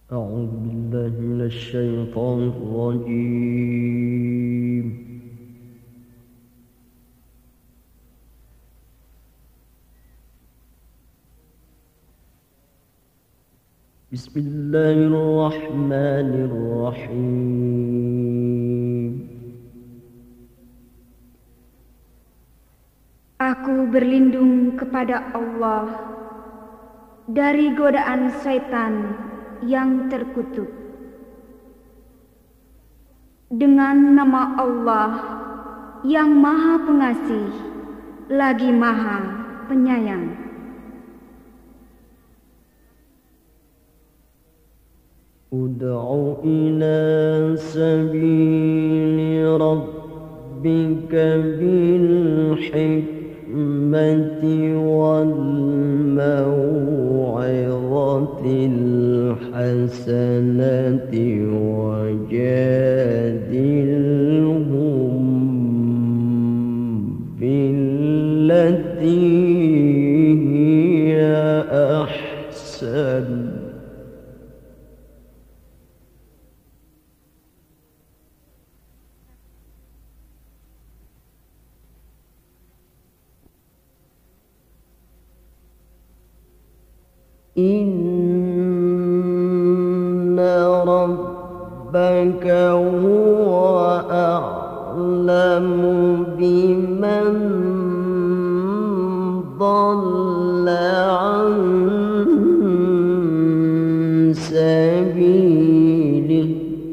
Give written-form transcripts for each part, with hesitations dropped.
أعوذ بالله من الشيطان الرجيم. بسم الله الرحمن الرحيم. Aku berlindung kepada Allah dari godaan syaitan yang terkutuk. Dengan nama Allah yang Maha Pengasih lagi Maha Penyayang. Ud'u ila sabili rabbika bil hikmati wal maw'izatil hasanati wajadilhum billati hiya ahsan. Inna rabbaka huwa a'lamu biman dhalla an sabilihi.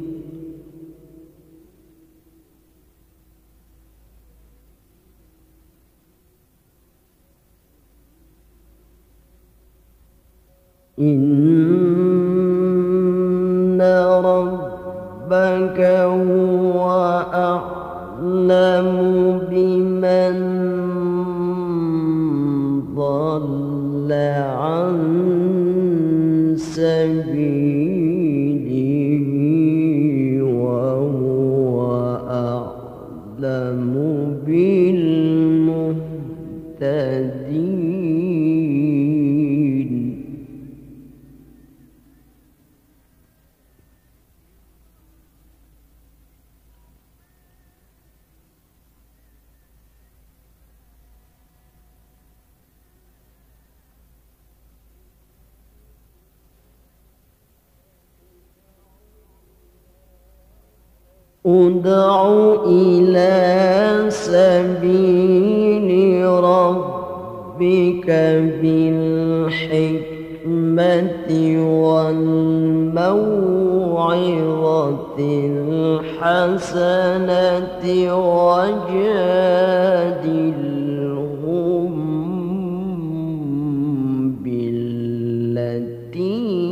Inna rabbaka huwa a'lamu biman dhalla an sabilihi wa huwa a'lamu bil muhtadin. Ud'u ila sabili rabbika bil hikmati wal maw'izatil hasanati wajadilhum billati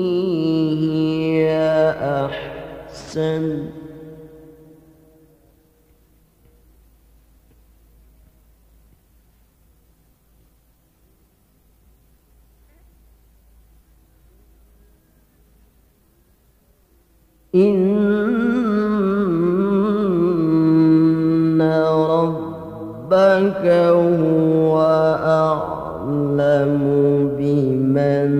hiya ahsan. Inna rabbaka huwa a'lamu biman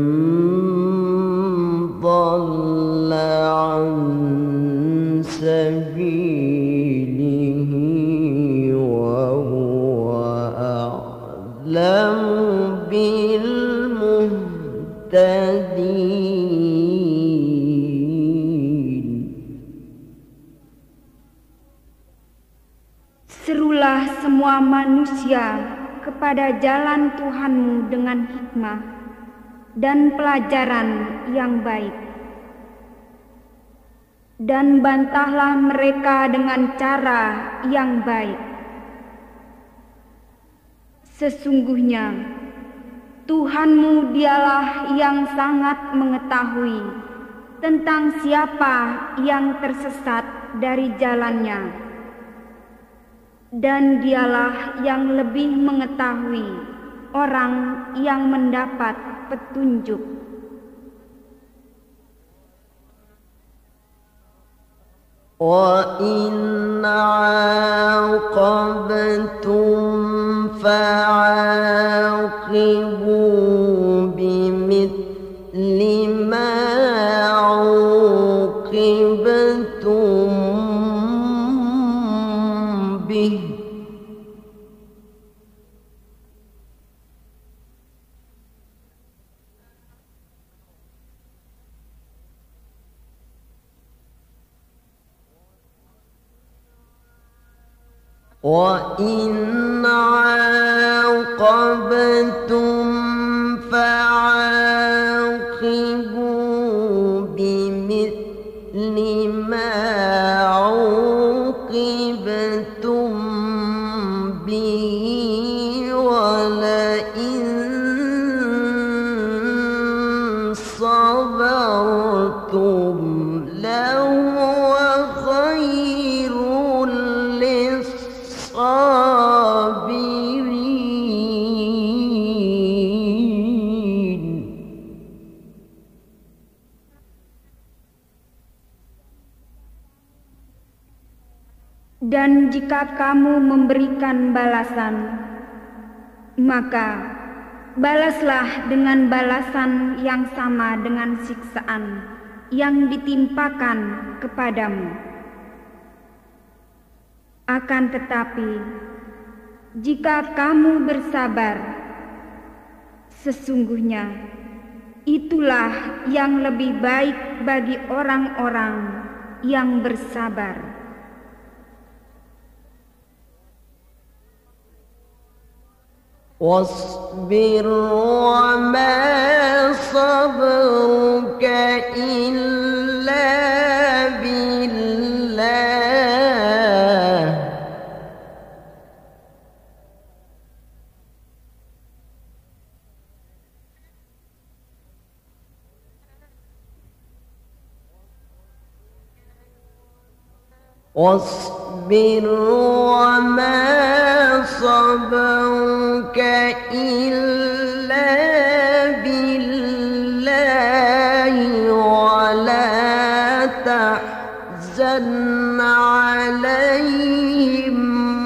dhalla an sabilihi wa huwa a'lamu bil muhtadin. Serulah semua manusia kepada jalan Tuhanmu dengan hikmah dan pelajaran yang baik. Dan bantahlah mereka dengan cara yang baik. Sesungguhnya Tuhanmu dialah yang sangat mengetahui tentang siapa yang tersesat dari jalannya. Dan dialah yang lebih mengetahui orang yang mendapat petunjuk. Wa in 'aqabtum fa'aqibu bimithli ma به وإن عاقبتم فعاقبوا بمثل ما عوقبتم به ولئن صبرتم لهو خير للصابرين. Dan jika kamu memberikan balasan, maka balaslah dengan balasan yang sama dengan siksaan yang ditimpakan kepadamu. Akan tetapi, jika kamu bersabar, sesungguhnya itulah yang lebih baik bagi orang-orang yang bersabar. واصبر وما صبرك إلا بالله واصبر وما صبرك إلا بالله ولا تحزن عليهم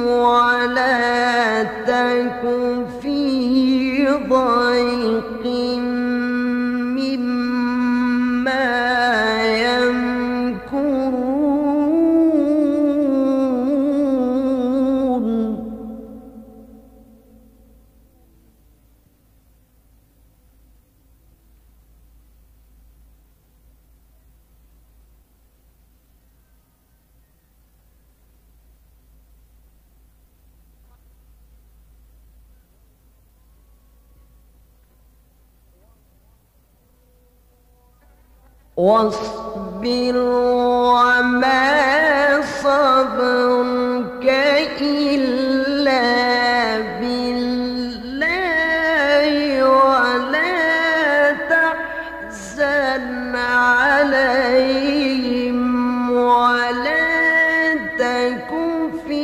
ولا تك في ضيق مما واصبر وما صبرك إلا بالله ولا تحزن عليهم ولا تك في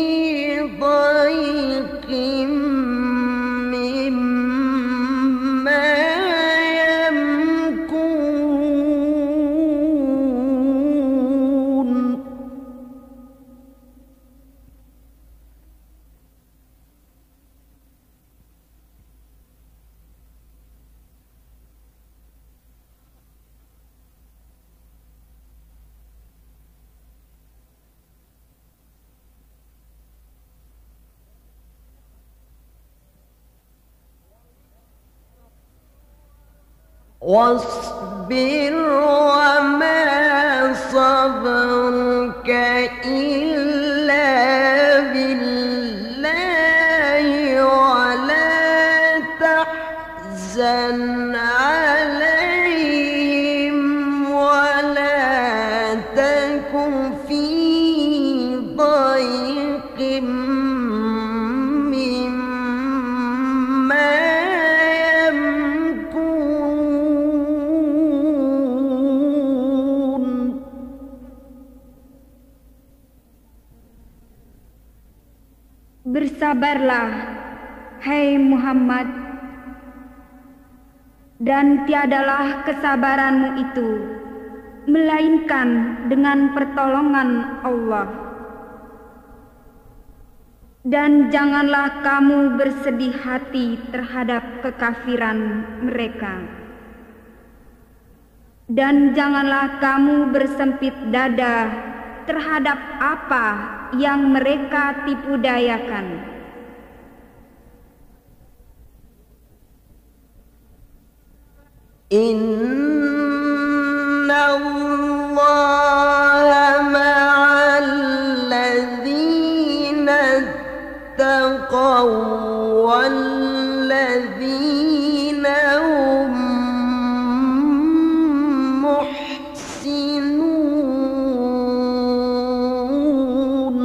ضيق مما واصبر وما صبرك إلا بالله ولا تحزن عليهم ولا تك في ضيق Bersabarlah, hai Muhammad, dan tiadalah kesabaranmu itu melainkan dengan pertolongan Allah. Dan janganlah kamu bersedih hati terhadap kekafiran mereka. Dan janganlah kamu bersempit dada terhadap apa yang mereka tipu dayakan. Inna Allah ma'al ladzina taqaw wal ladzina hum muhsinun.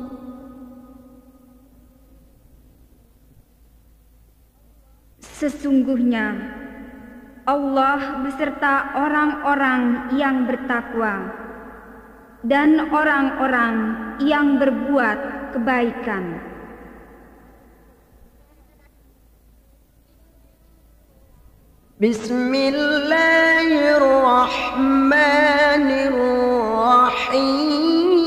Sesungguhnya Allah beserta orang-orang yang bertakwa dan orang-orang yang berbuat kebaikan. Bismillahirrahmanirrahim.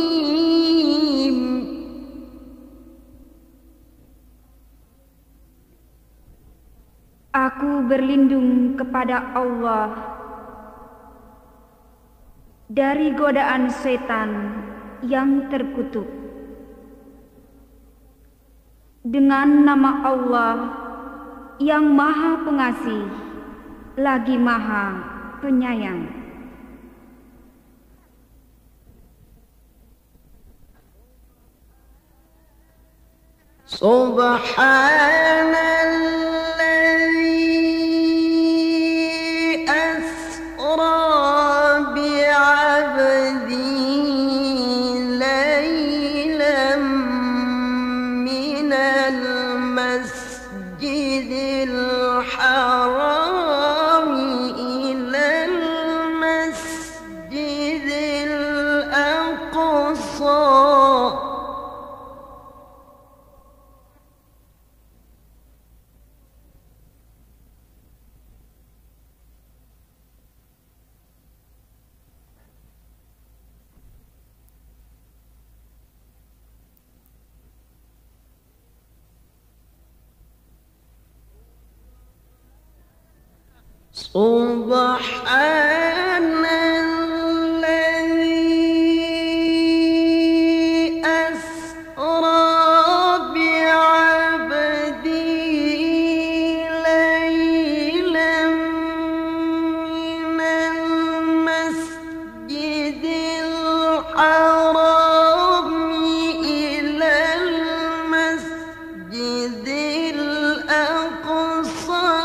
Aku berlindung kepada Allah dari godaan setan yang terkutuk. Dengan nama Allah yang Maha Pengasih lagi Maha Penyayang. Subhanallah. Subhanalladzi asra bi'abdihi laylan minal masjidil haram ilal masjidil aqsa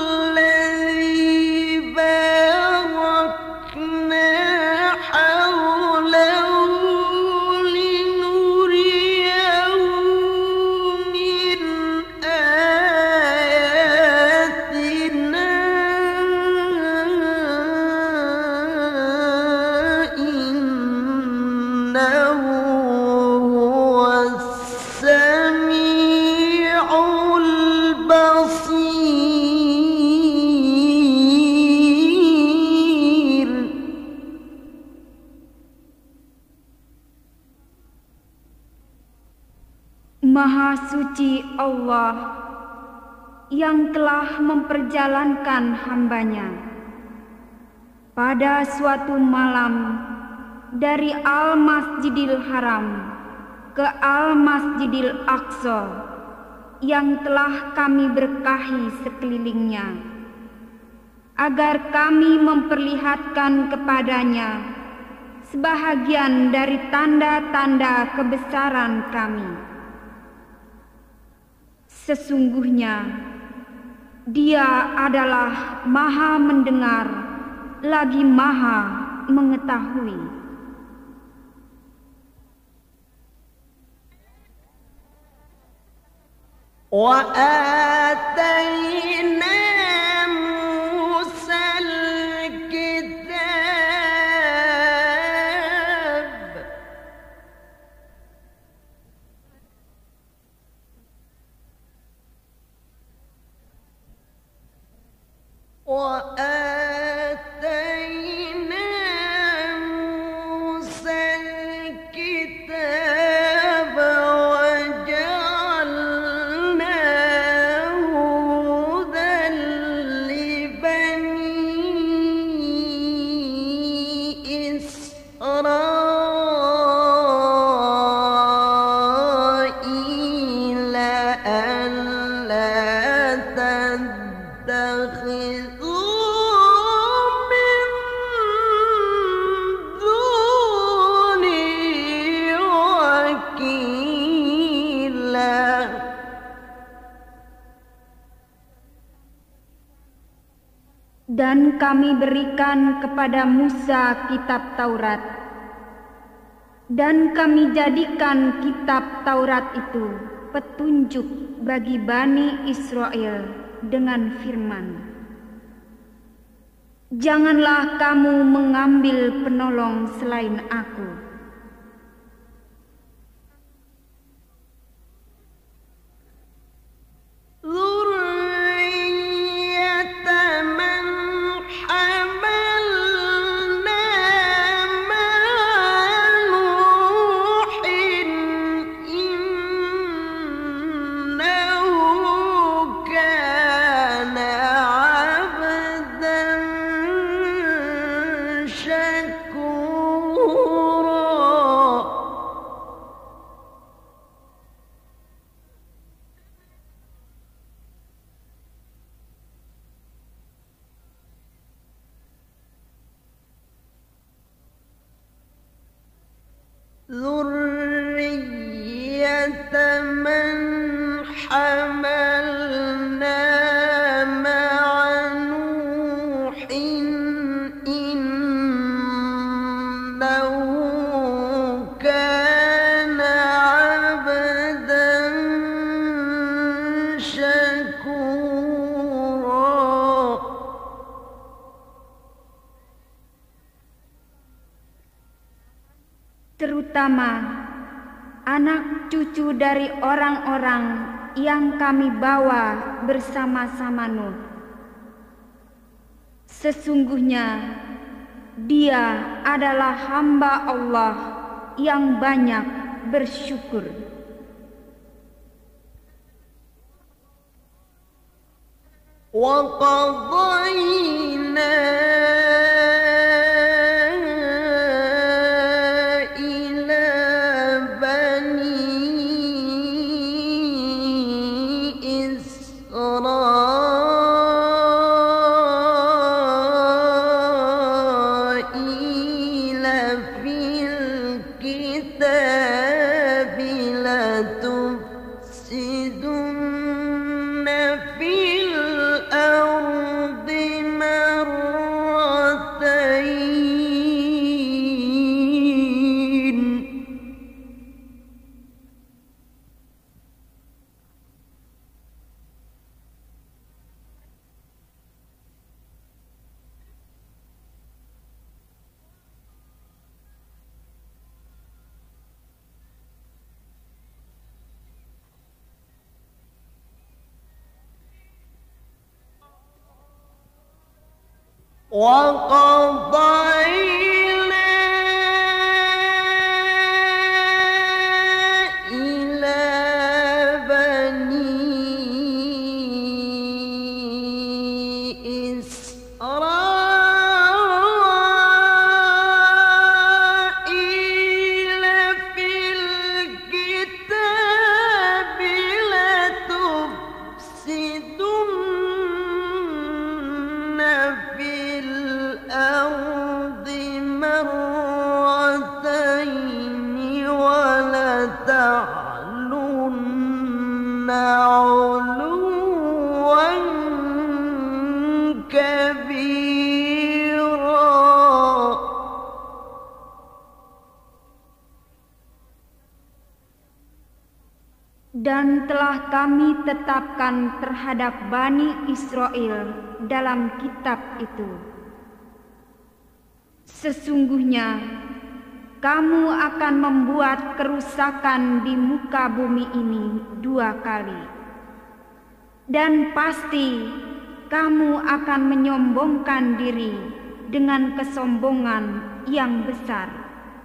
Maha suci Allah yang telah memperjalankan hambanya pada suatu malam dari Al-Masjidil Haram ke Al-Masjidil Aqsa yang telah kami berkahi sekelilingnya, agar kami memperlihatkan kepadanya sebahagian dari tanda-tanda kebesaran kami. Sesungguhnya Dia adalah Maha mendengar lagi Maha mengetahui. Wa atayna Musal kitab وجعلناه Dan kami berikan kepada Musa kitab Taurat, dan kami jadikan kitab Taurat itu petunjuk bagi Bani Israel dengan firman, janganlah kamu mengambil penolong selain aku. ذرية من حملنا مع نوح إنه كان عبدا شكورا. Terutama anak cucu dari orang-orang yang kami bawa bersama-sama Nuh. Sesungguhnya dia adalah hamba Allah yang banyak bersyukur. وَقَضَيْنَا وَقَضَيْنَا إِلَى بَنِي إِسْرَائِيلَ فِي الْكِتَابِ لَتُفْسِدُنَّ فِي الْأَرْضِ مرتين ولتعلن علوا كبيرا. Dan telah kami tetapkan terhadap Bani Israel dalam kitab itu, sesungguhnya kamu akan membuat kerusakan di muka bumi ini 2 kali, dan pasti kamu akan menyombongkan diri dengan kesombongan yang besar.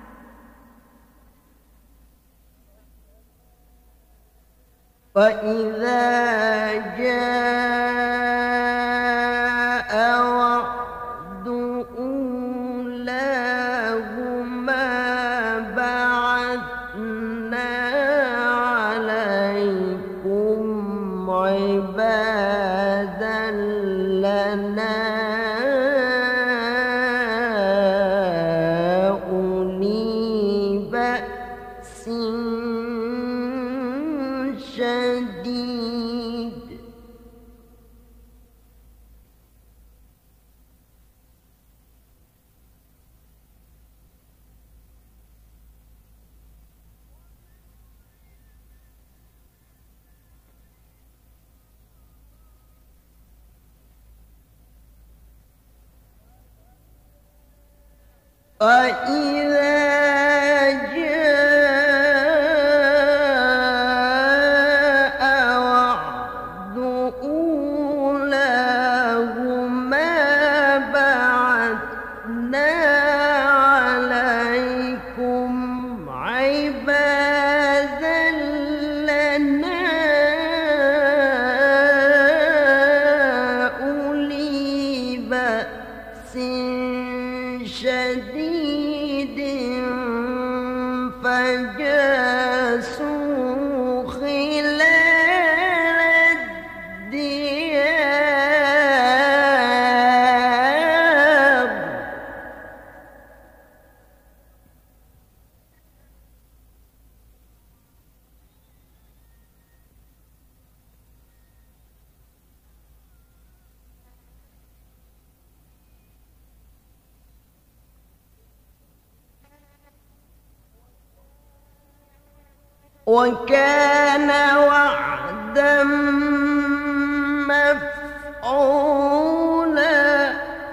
فَإِذَا جَاءَ وَعْدُ أُولَاهُمَا بَعَثْنَا عَلَيْكُمْ عِبَادًا لَنَا أُولِي بَأْسٍ شديد وإذا جاء وعد أولاهما بعثنا عليكم عبادا لنا أولي بأس شديد فجاسوا خلال الديار وكان وعدا مفعولا.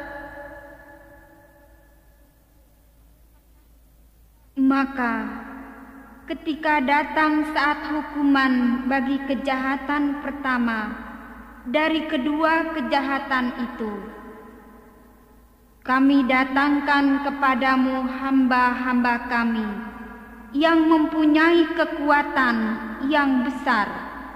Maka ketika datang saat hukuman bagi kejahatan pertama dari kedua kejahatan itu, kami datangkan kepadamu hamba-hamba kami yang mempunyai kekuatan yang besar.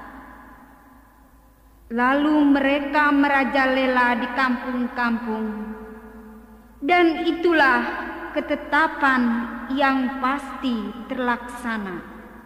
Lalu mereka merajalela di kampung-kampung, dan itulah ketetapan yang pasti terlaksana.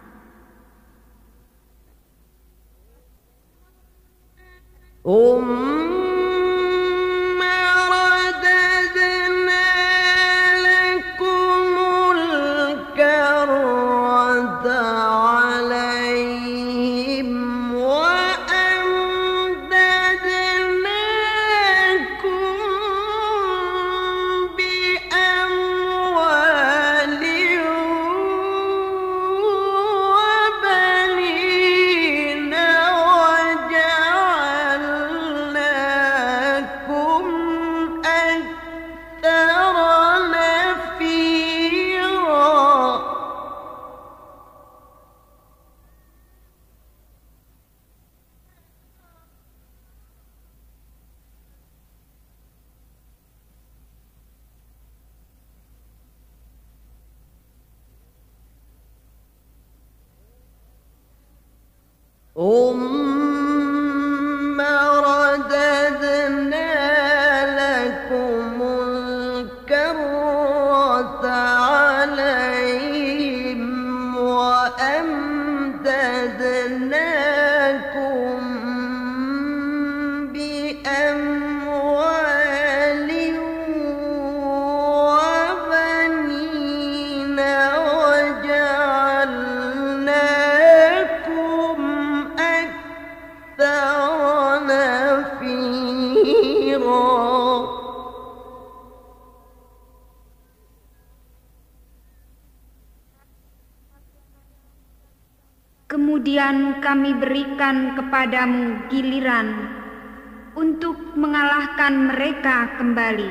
ثم رددنا لكم الكرة عليهم وأمددناكم بأموال وبنين وجعلناكم أكثر نفيرا. Kemudian kami berikan kepadamu giliran untuk mengalahkan mereka kembali,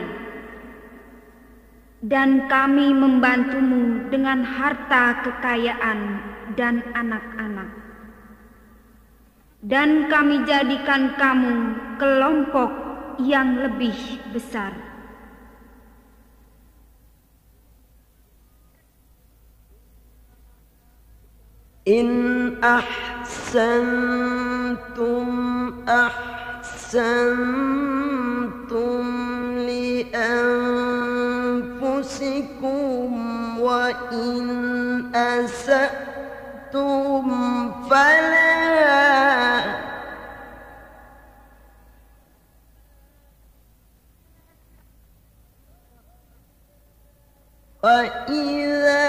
dan kami membantumu dengan harta kekayaan dan anak-anak, dan kami jadikan kamu kelompok yang lebih besar. إن أحسنتم أحسنتم لأنفسكم وإن أسأتم فلا وإذا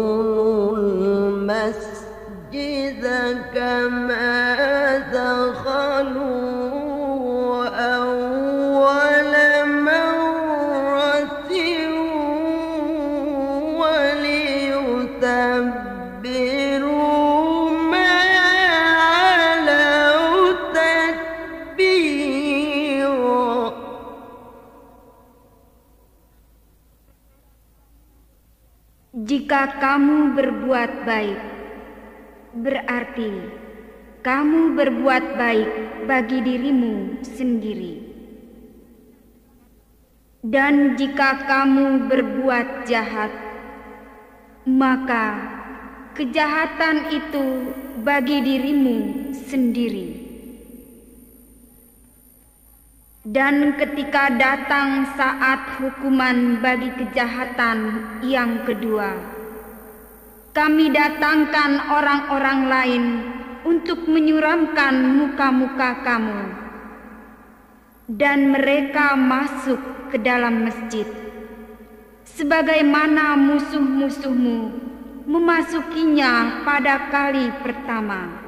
كما دخلوا Jika kamu berbuat baik, berarti kamu berbuat baik bagi dirimu sendiri. Dan jika kamu berbuat jahat, maka kejahatan itu bagi dirimu sendiri. Dan ketika datang saat hukuman bagi kejahatan yang kedua, kami datangkan orang-orang lain untuk menyuramkan muka-muka kamu, dan mereka masuk ke dalam masjid, sebagaimana musuh-musuhmu memasukinya pada kali pertama,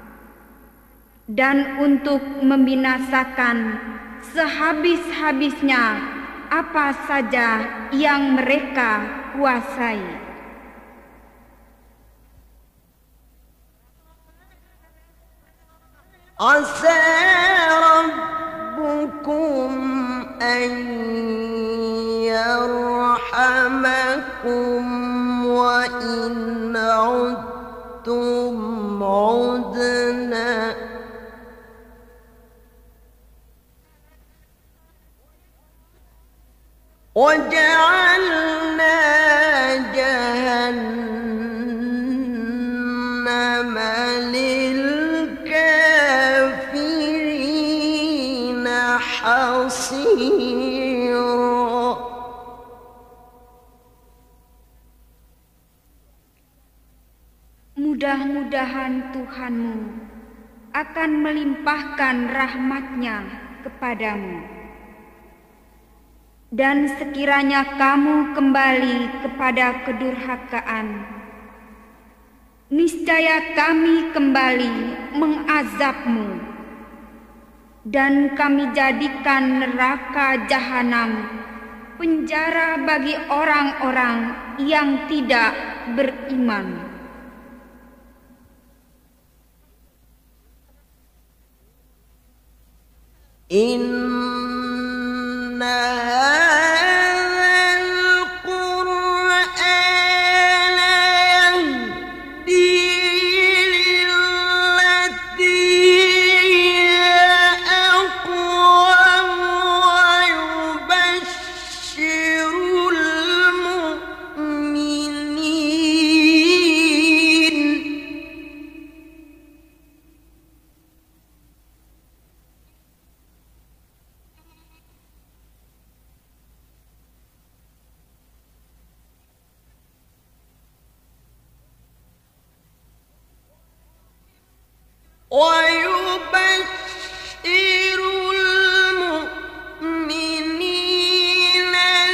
dan untuk membinasakan sehabis-habisnya apa saja yang mereka kuasai. Asa rabbukum an yarhamakum wa in 'udtum 'udna. وَجَعَلْنَا جَهَنَّمَ لِلْكَافِرِينَ حَصِيرًا. Mudah-mudahan Tuhanmu akan melimpahkan rahmat-Nya kepadamu. Dan sekiranya kamu kembali kepada kedurhakaan, niscaya kami kembali mengazabmu, dan kami jadikan neraka jahanam penjara bagi orang-orang yang tidak beriman. وَيُبَشِّرُ الْمُؤْمِنِينَ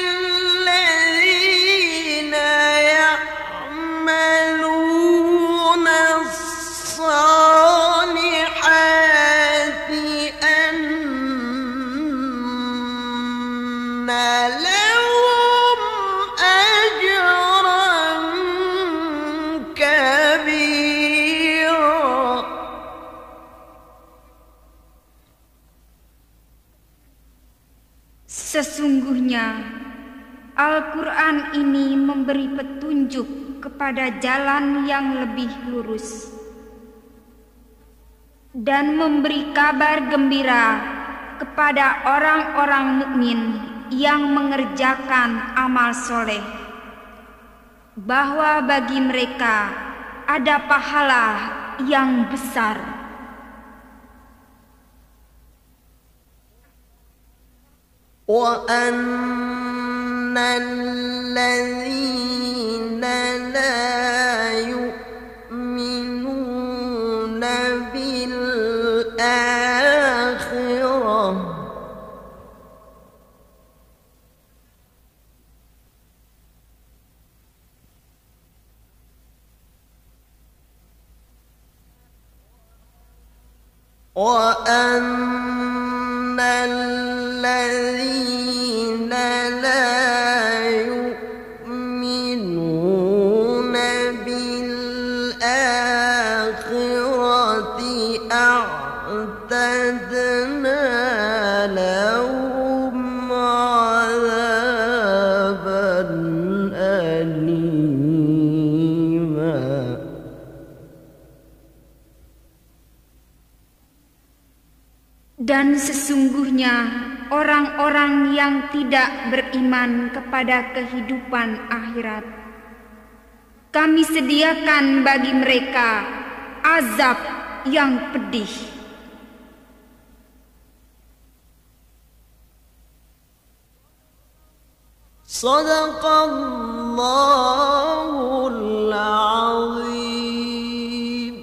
الَّذِينَ يَعْمَلُونَ الصَّالِحَاتِ أَنَّ لَهُمْ أَجْرًا كَبِيرًا. Sesungguhnya Al-Quran ini memberi petunjuk kepada jalan yang lebih lurus dan memberi kabar gembira kepada orang-orang mukmin yang mengerjakan amal soleh, bahwa bagi mereka ada pahala yang besar. وَأَنَّ الَّذِينَ لَا يُؤْمِنُونَ بِالْآخِرَةِ وَأَنَّ الَّذِينَ لَا يُؤْمِنُونَ بِالْآخِرَةِ أَعْتَدْنَا لَهُمْ عَذَابًا أَلِيمًا. Dan sesungguhnya orang-orang yang tidak beriman kepada kehidupan akhirat, kami sediakan bagi mereka azab yang pedih. Sadaqallahul azim.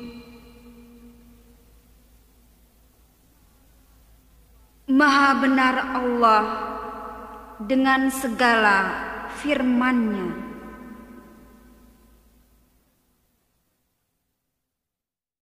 Maha benar Allah dengan segala firman-Nya.